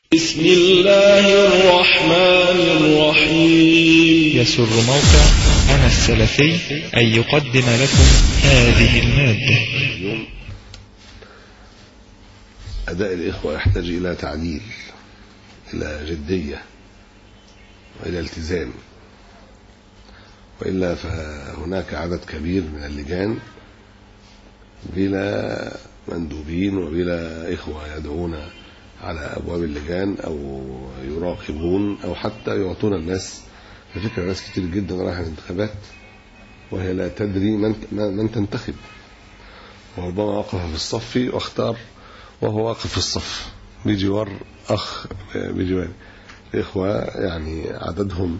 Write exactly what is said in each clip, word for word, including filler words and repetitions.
بسم الله الرحمن الرحيم. يسر موقع أنا السلفي أن يقدم لكم هذه المادة. اليوم أداء الإخوة يحتاج إلى تعديل، إلى جدية وإلى التزام، وإلا فهناك عدد كبير من اللجان بلا مندوبين وبلا إخوة يدعون على أبواب اللجان أو يراقبون أو حتى يعطون الناس. ففكرة ناس كتير جدا رايحة الانتخابات وهي لا تدري من, من تنتخب، وربما وقف في الصف واختار وهو واقف في الصف بجوار أخ بجوار إخوة يعني عددهم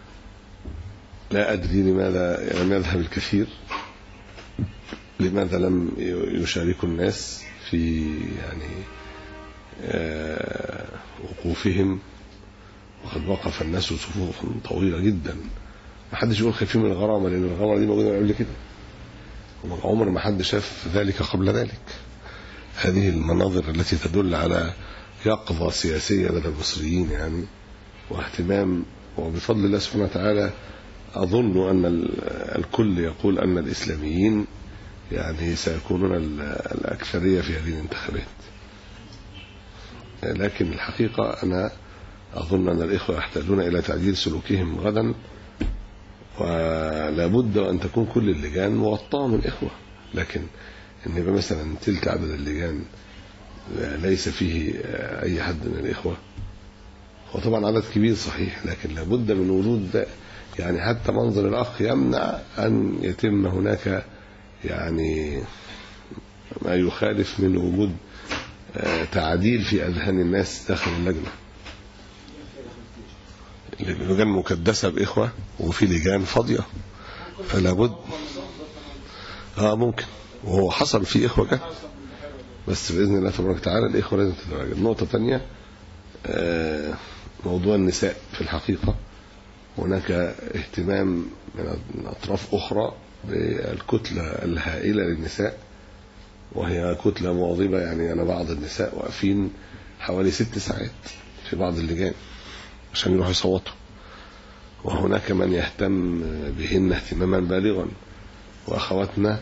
لا أدري لماذا لم يذهب الكثير، لماذا لم يشاركوا الناس في يعني وقوفهم، وقد وقف الناس صفوف طويلة جدا. ما حدش يقول خايفين من الغرامة، لأن الغرامة دي موجودة قبل كده وعمر ما حد شاف ذلك قبل ذلك. هذه المناظر التي تدل على يقظة سياسية لدى المصريين يعني واهتمام، وبفضل الله سبحانه وتعالى أظن أن الكل يقول أن الإسلاميين يعني سيكونون الأكثرية في هذه الانتخابات، لكن الحقيقة أنا أظن أن الإخوة يحتاجون إلى تعديل سلوكهم غدا، ولا بد أن تكون كل اللجان مغطاة من إخوة. لكن إن يبقى مثلا تلك عدد اللجان ليس فيه أي حد من الإخوة، هو طبعا عدد كبير صحيح، لكن لا بد من وجود يعني حتى منظر الأخ يمنع أن يتم هناك يعني ما يخالف من وجود تعديل في أذهان الناس داخل اللجنة. اللجان مكدسة بإخوة وفي لجان فاضية، فلا بد آه ممكن، وهو حصل في إخوة كده، بس بإذن الله تبارك وتعالى الإخوة لازم تتواجد. نقطة تانية آه موضوع النساء. في الحقيقة هناك اهتمام من أطراف أخرى بالكتلة الهائلة للنساء، وهي كتلة مواظبة. يعني أنا بعض النساء واقفين حوالي ست ساعات في بعض اللجان عشان يروحوا يصوتوا، وهناك من يهتم بهن اهتماما بالغا، وأخواتنا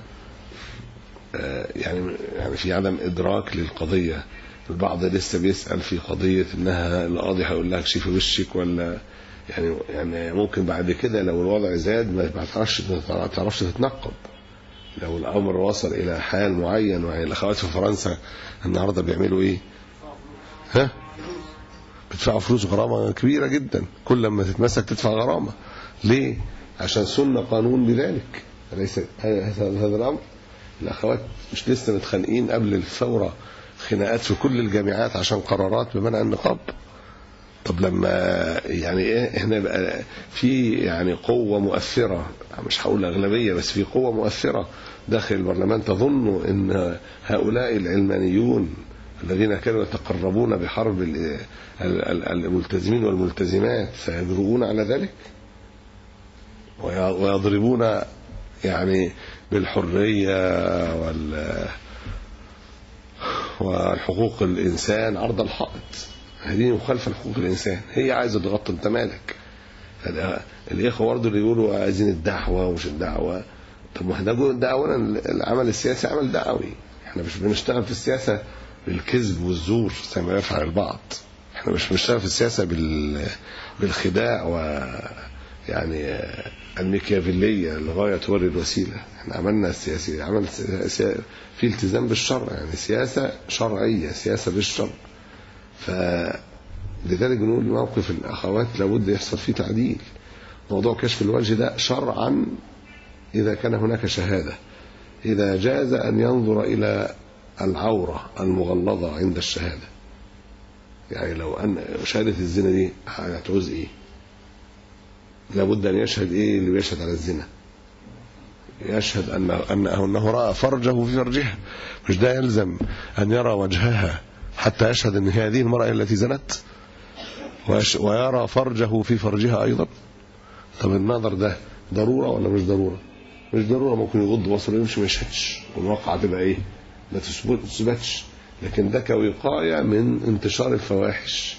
يعني يعني في عدم إدراك للقضية. البعض لسه بيسأل في قضية إنها القاضي هيقول لها كشفي وشك، ولا يعني يعني ممكن بعد كده لو الوضع زاد ما تعرفش ما تعرفش تتنقب. لو الأمر وصل إلى حال معين، وهي الأخوات في فرنسا النهاردة بيعملوا إيه؟ ها؟ بيدفعوا فلوس غرامة كبيرة جدا، كل لما تتمسك تدفع غرامة. ليه؟ عشان سنة قانون بذلك. أليس هذا الأمر؟ الأخوات مش لسه متخانقين قبل الثورة خناقات في كل الجامعات عشان قرارات بمنع النقاب؟ طب لما يعني ايه احنا بقى في يعني قوة مؤثرة، مش هقول أغلبية بس في قوة مؤثرة داخل البرلمان، تظن ان هؤلاء العلمانيون الذين كانوا يتقربون بحرب الملتزمين والملتزمات سيجرؤون على ذلك ويضربون يعني بالحرية وال والحقوق الإنسان عرض الحائط؟ هذه مخالفة لحقوق الإنسان، هي عايزة تغطي. انت مالك؟ الإخوة برضه اللي يقولوا عايزين الدعوة ومش الدعوة. طب ما ده ده أولا العمل السياسي عمل دعوي، احنا مش بنشتغل في السياسة بالكذب والزور زي ما يفعل البعض. احنا مش بنشتغل في السياسة بال بالخداع ويعني الميكيافيلية لغاية توري الوسيلة. احنا عملنا السياسي عمل في التزام بالشرع، يعني سياسة شرعية، سياسة بالشرع. فلذلك بنقول موقف الأخوات لابد يحصل فيه تعديل. موضوع كشف الوجه ده شرعا إذا كان هناك شهادة، إذا جاز أن ينظر إلى العورة المغلظة عند الشهادة. يعني لو أن شهادة الزنا دي هتعوز إيه؟ لابد أن يشهد إيه اللي بيشهد على الزنا؟ يشهد أن أنه, أنه رأى فرجه في فرجها، مش ده يلزم أن يرى وجهها حتى يشهد أن هذه المرأة التي زنت، ويرى فرجه في فرجها أيضا؟ طب النظر ده ضرورة ولا مش ضرورة؟ مش ضرورة، ممكن يغض بصره ويمشي ما يشهدش والواقعة تبقى إيه؟ ما تثبتش. لكن ده كوقاية من انتشار الفواحش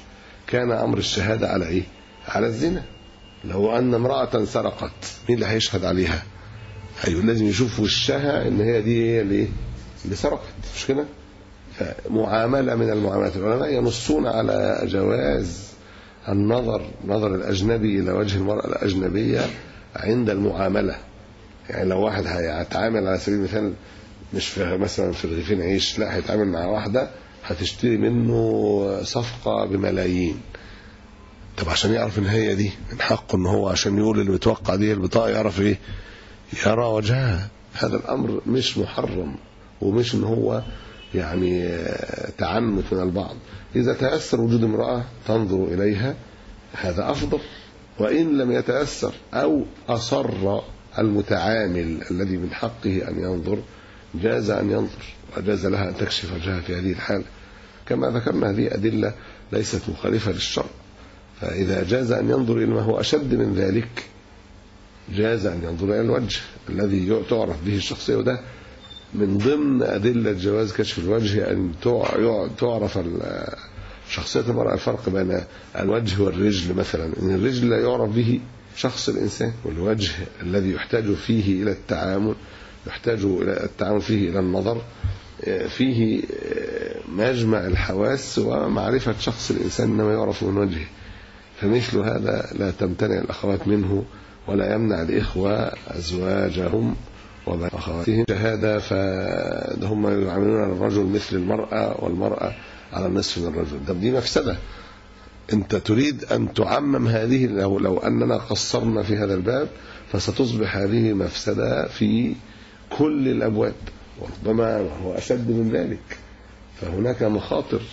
كان أمر الشهادة على إيه؟ على الزنا. لو أن امرأة سرقت مين اللي هيشهد عليها؟ أيوة لازم يشوف وشها إن هي دي هي اللي اللي سرقت، مش كده؟ فمعاملة من المعاملات. العلماء ينصون على جواز النظر نظر الأجنبي إلى وجه المرأة الأجنبية عند المعاملة. يعني لو واحد هيتعامل على سبيل المثال مش في مثلا في رغيفين عيش، لا هيتعامل مع واحدة هتشتري منه صفقة بملايين، طب عشان يعرف ان هي دي من حقه ان هو عشان يقول اللي بيتوقع دي البطاقة يعرف ايه؟ يرى وجهها. هذا الامر مش محرم ومش ان هو يعني تعنت من البعض. اذا تأثر وجود امرأة تنظر اليها هذا افضل، وان لم يتأثر او اصر المتعامل الذي من حقه ان ينظر جاز ان ينظر، وجاز لها ان تكشف وجهها في هذه الحالة. كما ذكرنا هذه أدلة ليست مخالفة للشرع، فإذا جاز أن ينظر إلى ما هو أشد من ذلك جاز أن ينظر إلى الوجه الذي تعرف به الشخصية. وده من ضمن أدلة جواز كشف الوجه، أن تعرف شخصية المرأة الفرق بين الوجه والرجل مثلا. إن الرجل لا يعرف به شخص الإنسان، والوجه الذي يحتاج فيه إلى التعامل يحتاج إلى التعامل فيه إلى النظر، فيه مجمع الحواس ومعرفة شخص الإنسان إنما يعرف من وجهه. فمثل هذا لا تمتنع الأخوات منه، ولا يمنع الإخوة أزواجهم وأخواتهم شهادة، فهم يعاملون الرجل مثل المرأة والمرأة على النصف من الرجل. ده دي مفسدة. أنت تريد أن تعمم هذه، لو, لو أننا قصرنا في هذا الباب فستصبح هذه مفسدة في كل الأبواب، وربما هو أشد من ذلك. فهناك مخاطر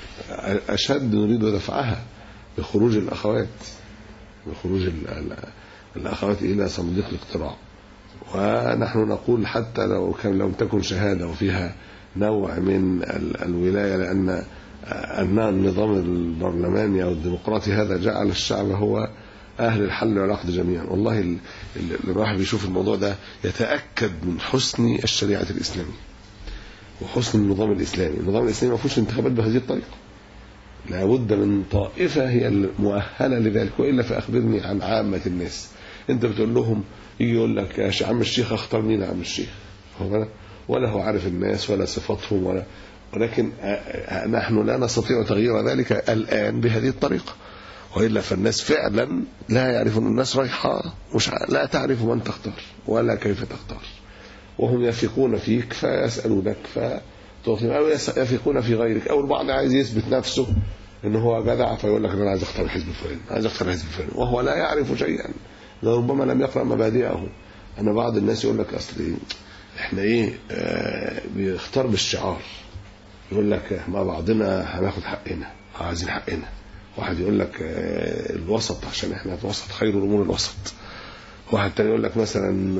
أشد نريد دفعها بخروج الأخوات بخروج الأخوات إلى صندوق الاقتراع. ونحن نقول حتى لو كان لم تكن شهادة وفيها نوع من الولاية، لأن أن النظام البرلماني أو الديمقراطي هذا جعل الشعب هو أهل الحل والعقد جميعا. والله الواحد بيشوف الموضوع ده يتأكد من حسن الشريعة الإسلامية وحسن النظام الإسلامي. النظام الإسلامي ما فيهوش انتخابات بهذه الطريقة، لابد من طائفة هي المؤهلة لذلك، وإلا فأخبرني عن عامة الناس. أنت بتقول لهم يجي يقول لك يا عم الشيخ اختار مين يا عم الشيخ، ولا هو عارف الناس ولا صفاتهم ولا، ولكن نحن لا نستطيع تغيير ذلك الآن بهذه الطريقة، وإلا فالناس فعلا لا يعرفون. الناس رايحة مش لا تعرف من تختار ولا كيف تختار، وهم يثقون فيك فيسألونك فتعطيهم، أو يثقون في غيرك، أو البعض عايز يثبت نفسه إنه هو جدع فيقول لك أنا عايز أختار الحزب الفلاني، عايز أختار الحزب الفلاني، وهو لا يعرف شيئا، ربما لم يقرأ مبادئه. أنا بعض الناس يقول لك أصل إحنا إيه آه بيختار بالشعار، يقول لك مع بعضنا هناخد حقنا، عايزين حقنا. واحد يقول لك آه الوسط عشان إحنا الوسط، خير الأمور الوسط. واحد تاني يقول لك مثلا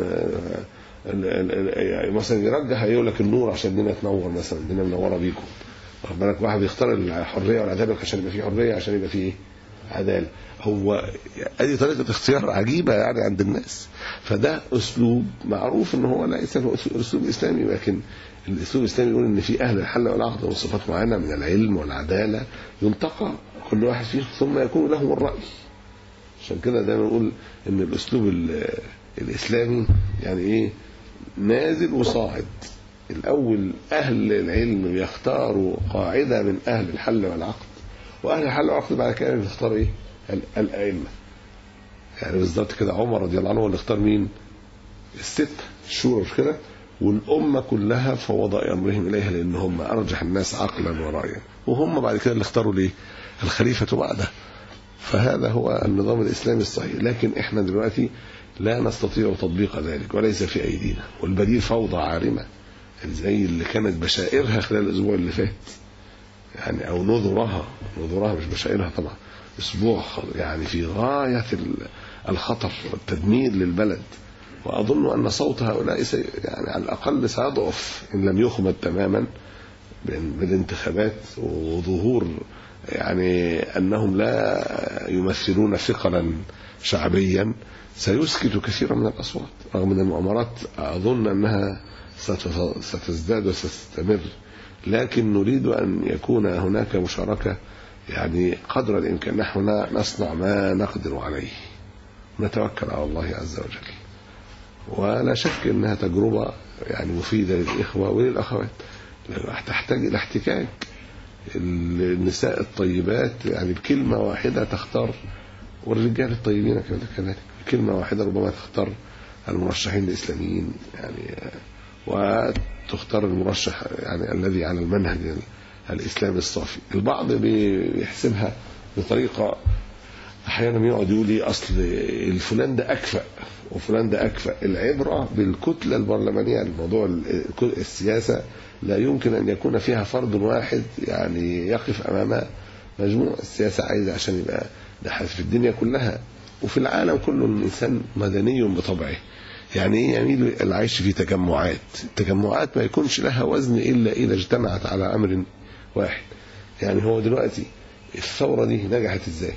آه مثلا يرجح يقول لك النور عشان الدنيا تنور، مثلا الدنيا منوره بيكم، واخد بالك. واحد يختار الحريه والعداله عشان يبقى فيه حريه، عشان يبقى فيه عداله. هو هذه طريقه اختيار عجيبه يعني عند الناس. فده اسلوب معروف ان هو ليس اسلوب اسلامي، لكن الاسلوب الاسلامي يقول ان في اهل الحل والعقد وصفات معينه من العلم والعداله ينتقى كل واحد فيهم ثم يكون لهم الراي. عشان كده دايما نقول ان الاسلوب الاسلامي يعني ايه نازل وصاعد. الاول اهل العلم يختاروا قاعده من اهل الحل والعقد، واهل الحل والعقد بعد كده بيختار ايه الائمه. يعني بالظبط كده عمر رضي الله عنه هو اللي اختار مين؟ الست الشورى، مش كده؟ والامه كلها فوض امرهم اليها لان هم ارجح الناس عقلا ورايا، وهم بعد كده اللي اختاروا ليه الخليفه بعده. فهذا هو النظام الاسلامي الصحيح. لكن احنا دلوقتي لا نستطيع تطبيق ذلك وليس في ايدينا، والبديل فوضى عارمه زي اللي كانت بشائرها خلال الاسبوع اللي فات، يعني او نذرها نذرها مش بشائرها طبعا، اسبوع يعني في غايه الخطر والتدمير للبلد. واظن ان صوت هؤلاء يعني على الاقل سيضعف ان لم يخمد تماما بالانتخابات وظهور يعني انهم لا يمثلون ثقلا شعبيا، سيسكت كثيرا من الاصوات. رغم ان المؤامرات اظن انها ستزداد وستستمر، لكن نريد أن يكون هناك مشاركة يعني قدر الإمكان نحن نصنع ما نقدر عليه، نتوكل على الله عز وجل. ولا شك أنها تجربة يعني مفيدة للإخوة وللأخوات، تحتاج إلى احتكاك. النساء الطيبات يعني بكلمة واحدة تختار، والرجال الطيبين كذلك بكلمة واحدة ربما تختار المرشحين الإسلاميين يعني، وتختار المرشح يعني الذي على المنهج الإسلامي الصافي. البعض بيحسبها بطريقة أحيانا يقعد يقول لي أصل الفلان ده أكفأ وفلان ده أكفأ. العبرة بالكتلة البرلمانية. الموضوع السياسة لا يمكن أن يكون فيها فرد واحد يعني يقف أمام مجموع. السياسة عايزة عشان يبقى ده في الدنيا كلها وفي العالم كله الإنسان مدني بطبعه. يعني إيه يميل العيش في تجمعات؟ التجمعات ما يكونش لها وزن إلا إذا اجتمعت على أمر واحد. يعني هو دلوقتي الثورة دي نجحت إزاي؟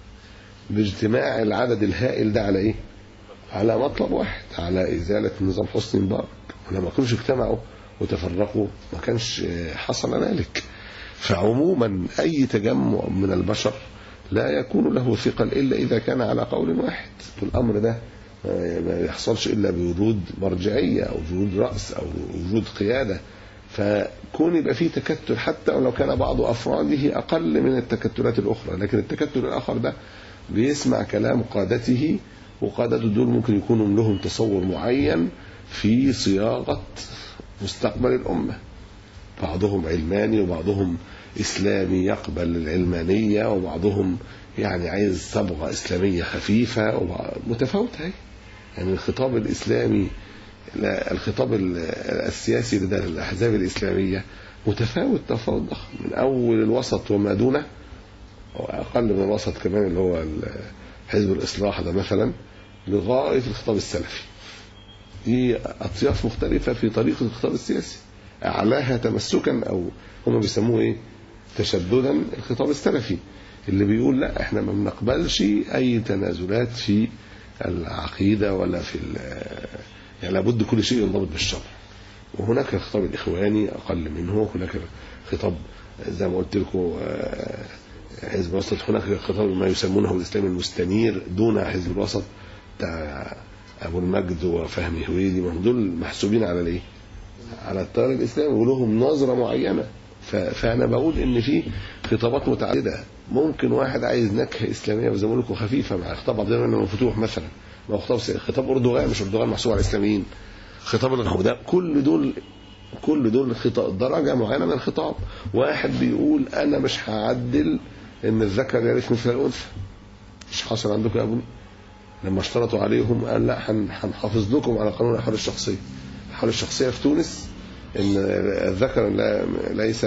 باجتماع العدد الهائل ده على إيه؟ على مطلب واحد، على إزالة نظام حسني مبارك. ولما كانوش اجتمعوا وتفرقوا ما كانش حصل ذلك. فعموما أي تجمع من البشر لا يكون له ثقل إلا إذا كان على قول واحد. والأمر ده ما يحصلش إلا بوجود مرجعية أو وجود رأس أو وجود قيادة. فكون يبقى فيه تكتل حتى ولو كان بعض أفراده أقل من التكتلات الأخرى، لكن التكتل الآخر ده بيسمع كلام قادته، وقادته دول ممكن يكونوا لهم تصور معين في صياغة مستقبل الأمة. بعضهم علماني وبعضهم إسلامي يقبل العلمانية، وبعضهم يعني عايز صبغة إسلامية خفيفة متفاوتة. يعني الخطاب الإسلامي لا الخطاب السياسي لدى الأحزاب الإسلامية متفاوت تفاوت ضخم، من أول الوسط وما دونه وأقل من الوسط كمان اللي هو حزب الإصلاح ده مثلا، لغاية الخطاب السلفي. دي أطياف مختلفة في طريقة الخطاب السياسي. أعلاها تمسكا أو هم بيسموه إيه تشددا الخطاب السلفي، اللي بيقول لا احنا ما بنقبلش أي تنازلات في العقيدة ولا في يعني لابد كل شيء ينضبط بالشرع. وهناك الخطاب الإخواني أقل منه، هناك خطاب زي ما قلت لكم حزب الوسط، هناك خطاب ما يسمونه الإسلام المستنير دون حزب الوسط بتاع أبو المجد وفهمي هويدي. دول محسوبين على الايه؟ على التيار الإسلامي ولهم نظرة معينة. فأنا بقول إن في خطابات متعددة. ممكن واحد عايز نكهة إسلامية وزي ما لكم خفيفة مع خطاب عبد الله بن مفتوح مثلا، ما هو خطاب خطاب أردوغان، مش أردوغان محسوب على الإسلاميين، خطاب الغهودة. كل دول كل دول خطاب درجة معينة من الخطاب. واحد بيقول أنا مش هعدل إن الذكر يرث مثل الأنثى. مش حاصل عندكم يا أبني؟ لما اشترطوا عليهم قال لا هنحافظ لكم على قانون الأحوال الشخصية. الأحوال الشخصية في تونس إن الذكر لا ليس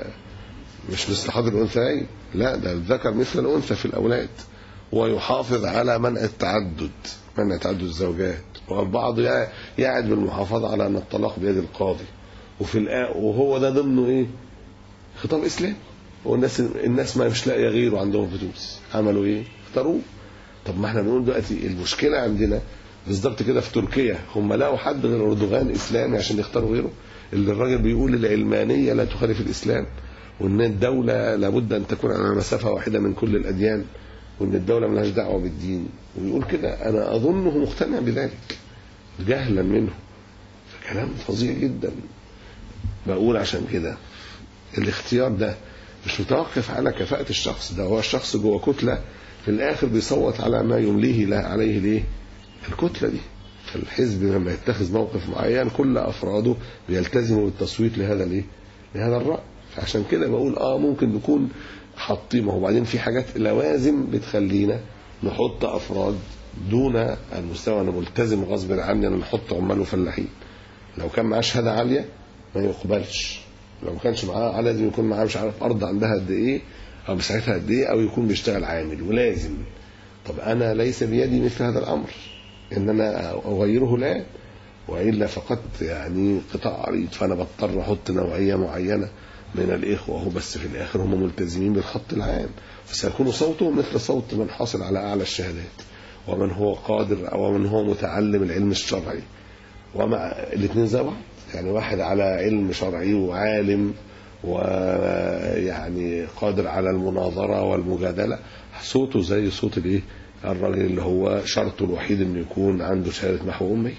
مش مثل حظ الأنثيين، لا ده الذكر مثل الأنثى في الأولاد. ويحافظ على منع التعدد، منع تعدد الزوجات. والبعض يعد بالمحافظة على أن الطلاق بيد القاضي. وفي الآ وهو ده ضمنه إيه؟ خطاب إسلام. والناس الناس ما مش لاقيه غيره عندهم في تونس، عملوا إيه؟ اختاروه. طب ما احنا بنقول دلوقتي المشكلة عندنا بالضبط كده في تركيا، هم لقوا حد غير أردوغان إسلامي عشان يختاروا غيره. اللي الراجل بيقول العلمانية لا تخالف الإسلام، وإن الدولة لابد أن تكون على مسافة واحدة من كل الأديان، وإن الدولة ملهاش دعوة بالدين، ويقول كده. أنا أظنه مقتنع بذلك جهلا منه. فكلام فظيع جدا. بقول عشان كده الاختيار ده مش متوقف على كفاءة الشخص، ده هو الشخص جوه كتلة في الآخر بيصوت على ما يمليه لا عليه ليه الكتلة دي. فالحزب لما يتخذ موقف معين كل أفراده بيلتزموا بالتصويت لهذا الايه لهذا الرأي. فعشان كده بقول اه ممكن نكون حاطين، وبعدين في حاجات لوازم بتخلينا نحط أفراد دون المستوى. أنا ملتزم غصب عني أن نحط عمال وفلاحين. لو كان معاه شهادة عالية ما يقبلش، لو ما كانش معاه لازم يكون معاه مش عارف أرض عندها قد إيه أو مساحتها قد إيه، أو يكون بيشتغل عامل ولازم. طب أنا ليس بيدي مثل هذا الأمر إن أنا أغيره الآن، وإلا فقدت يعني قطاع عريض. فأنا بضطر أحط نوعية معينة من الإخوة، بس في الآخر هم ملتزمين بالخط العام، فسيكون صوتهم مثل صوت من حاصل على أعلى الشهادات، ومن هو قادر أو من هو متعلم العلم الشرعي. ومع الاثنين زي بعض، يعني واحد على علم شرعي وعالم ويعني قادر على المناظرة والمجادلة، صوته زي صوت الايه الراجل اللي هو شرطه الوحيد انه يكون عنده شهادة محو أمي.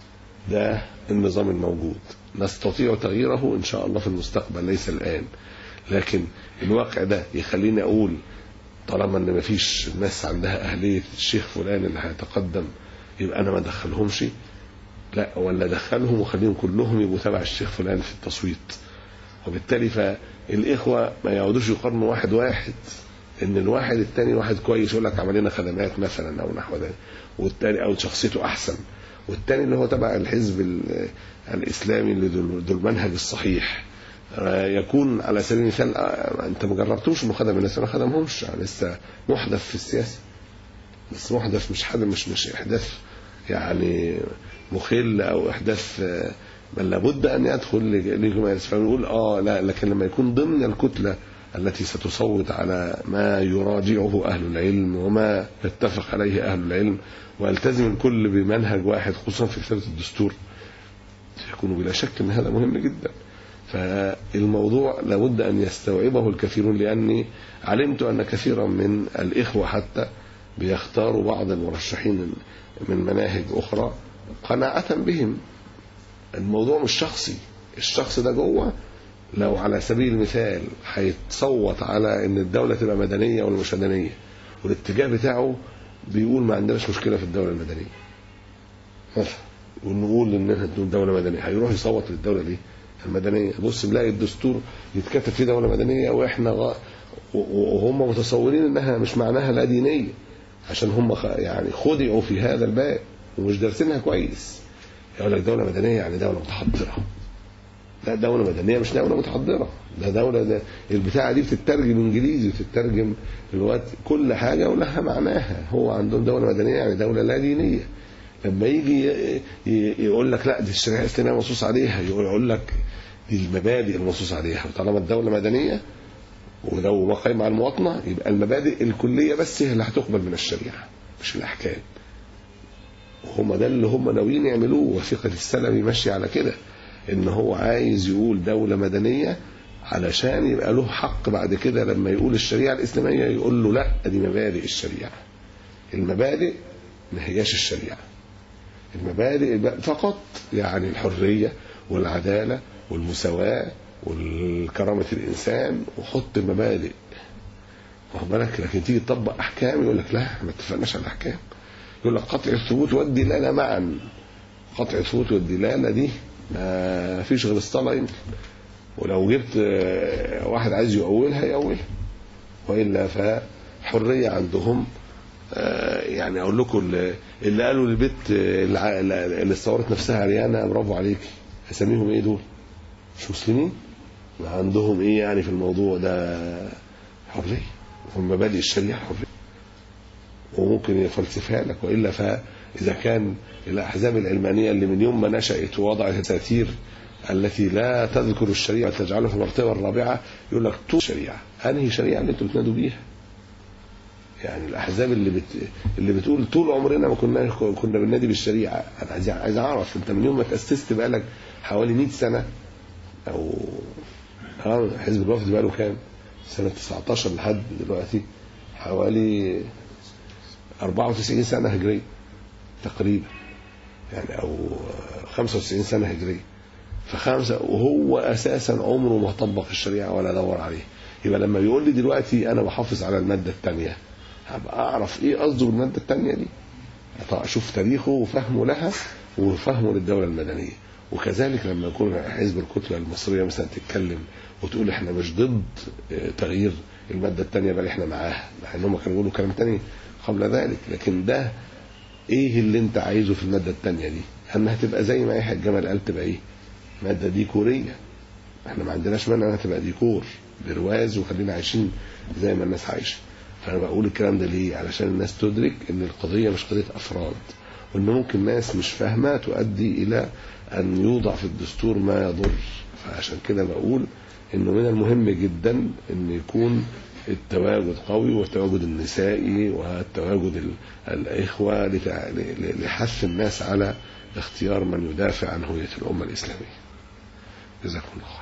ده النظام الموجود، نستطيع تغييره إن شاء الله في المستقبل، ليس الآن. لكن الواقع ده يخليني أقول طالما ان مفيش ناس عندها أهلية الشيخ فلان اللي هيتقدم يبقى أنا ما دخلهمش، لا، ولا دخلهم وخليهم كلهم يبقوا تبع الشيخ فلان في التصويت. وبالتالي فالإخوة ما يقعدوش يقارنوا واحد واحد، ان الواحد التاني واحد كويس يقول لك عمل لنا خدمات مثلا او نحو ذلك، والتاني او شخصيته احسن، والتاني اللي هو تبع الحزب الاسلامي اللي ذو المنهج الصحيح يكون على سبيل المثال انت ما جربتوش انه خدم الناس، ما خدمهمش، لسه محدث في السياسه، بس محدث مش حد مش مش احداث يعني مخل او احداث بل لابد ان يدخل لجماعه. فنقول اه لا، لكن لما يكون ضمن الكتله التي ستصوت على ما يراجعه أهل العلم وما يتفق عليه أهل العلم ويلتزم الكل بمنهج واحد، خصوصا في كتابة الدستور، يكون بلا شك أن هذا مهم جدا. فالموضوع لابد أن يستوعبه الكثيرون، لأني علمت أن كثيرا من الإخوة حتى بيختاروا بعض المرشحين من مناهج أخرى قناعة بهم. الموضوع مش شخصي، الشخص ده جوه لو على سبيل المثال هيتصوت على ان الدولة تبقى مدنية ولا مش مدنية، والاتجاه بتاعه بيقول ما عندناش مشكلة في الدولة المدنية مثلا، ونقول ان احنا دولة مدنية، هيروح يصوت للدولة دي المدنية. بص بلاقي الدستور يتكتب فيه دولة مدنية واحنا غ... وهم متصورين انها مش معناها لا دينية، عشان هم يعني خدعوا في هذا الباب ومش دارسينها كويس. يقول لك دولة مدنية يعني دولة متحضرة، لا، دولة مدنية مش دولة متحضرة، ده دولة ده البتاعة دي بتترجم انجليزي وتترجم الوقت كل حاجة ولها معناها. هو عندهم دولة مدنية يعني دولة لا دينية. لما يجي يقول لك لا دي الشريعة الإسلامية منصوص عليها، يقول لك دي المبادئ المنصوص عليها، وطالما الدولة مدنية ولو ما قايمة على المواطنة يبقى المبادئ الكلية بس هي اللي هتقبل من الشريعة مش الأحكام. وهم ده اللي هم ناويين يعملوه، وثيقة السلمي ماشية على كده، ان هو عايز يقول دولة مدنية علشان يبقى له حق بعد كده لما يقول الشريعة الإسلامية يقول له لا دي مبادئ الشريعة. المبادئ ما هياش الشريعة، المبادئ فقط يعني الحرية والعدالة والمساواة والكرامة الإنسان، وحط المبادئ واخد بالك. لكن تيجي تطبق أحكام يقول لك لا ما اتفقناش على الأحكام، يقول لك قطع الثبوت والدلالة معا. قطع الثبوت والدلالة دي ما فيش غير الصلاة يمكن، ولو جبت واحد عايز يؤولها يؤولها، وإلا فحرية عندهم. يعني أقول لكم اللي قالوا للبيت اللي صورت نفسها عريانة برافو عليكي، أسميهم إيه دول؟ مش مسلمين؟ ما عندهم إيه يعني في الموضوع ده؟ حرية، هم مبادئ الشريعة حرية، وممكن يفلسفها لك. وإلا فإذا كان الأحزاب العلمانية اللي من يوم ما نشأت ووضعت التأثير التي لا تذكر الشريعة تجعله في المرتبة الرابعة، يقول لك طول الشريعة، أنهي شريعة اللي أنتم بتنادوا بيها؟ يعني الأحزاب اللي بت... اللي بتقول طول عمرنا ما كنا كنا بننادي بالشريعة، أنا عايز عايز أعرف أنت من يوم ما تأسست بقالك حوالي مئة سنة أو ها حزب الوفد بقاله كام؟ سنة تسعة عشر لحد دلوقتي حوالي أربعة وتسعين سنة هجرية تقريبا، يعني أو خمسة وتسعين سنة هجرية، فخمسة، وهو أساسا عمره ما طبق الشريعة ولا دور عليه. يبقى لما بيقول لي دلوقتي أنا بحافظ على المادة الثانية، هبقى أعرف إيه قصده بالمادة الثانية دي، أشوف تاريخه وفهمه لها وفهمه للدولة المدنية. وكذلك لما يكون حزب الكتلة المصرية مثلا تتكلم وتقول إحنا مش ضد تغيير المادة الثانية بل إحنا معاها، مع إنهم كانوا يقولوا كلام تاني قبل ذلك. لكن ده إيه اللي أنت عايزه في المادة الثانية دي؟ أنها تبقى زي ما يحيى الجمل قال تبقى إيه؟ مادة ديكورية. إحنا ما عندناش مانع أنها تبقى ديكور برواز وخلينا عايشين زي ما الناس عايشة. فأنا بقول الكلام ده ليه؟ علشان الناس تدرك إن القضية مش قضية أفراد، وإن ممكن ناس مش فاهمة تؤدي إلى أن يوضع في الدستور ما يضر. فعشان كده بقول إنه من المهم جدا إن يكون التواجد قوي، والتواجد النسائي، والتواجد الإخوة لحث الناس على اختيار من يدافع عن هوية الأمة الإسلامية. جزاكم الله خير.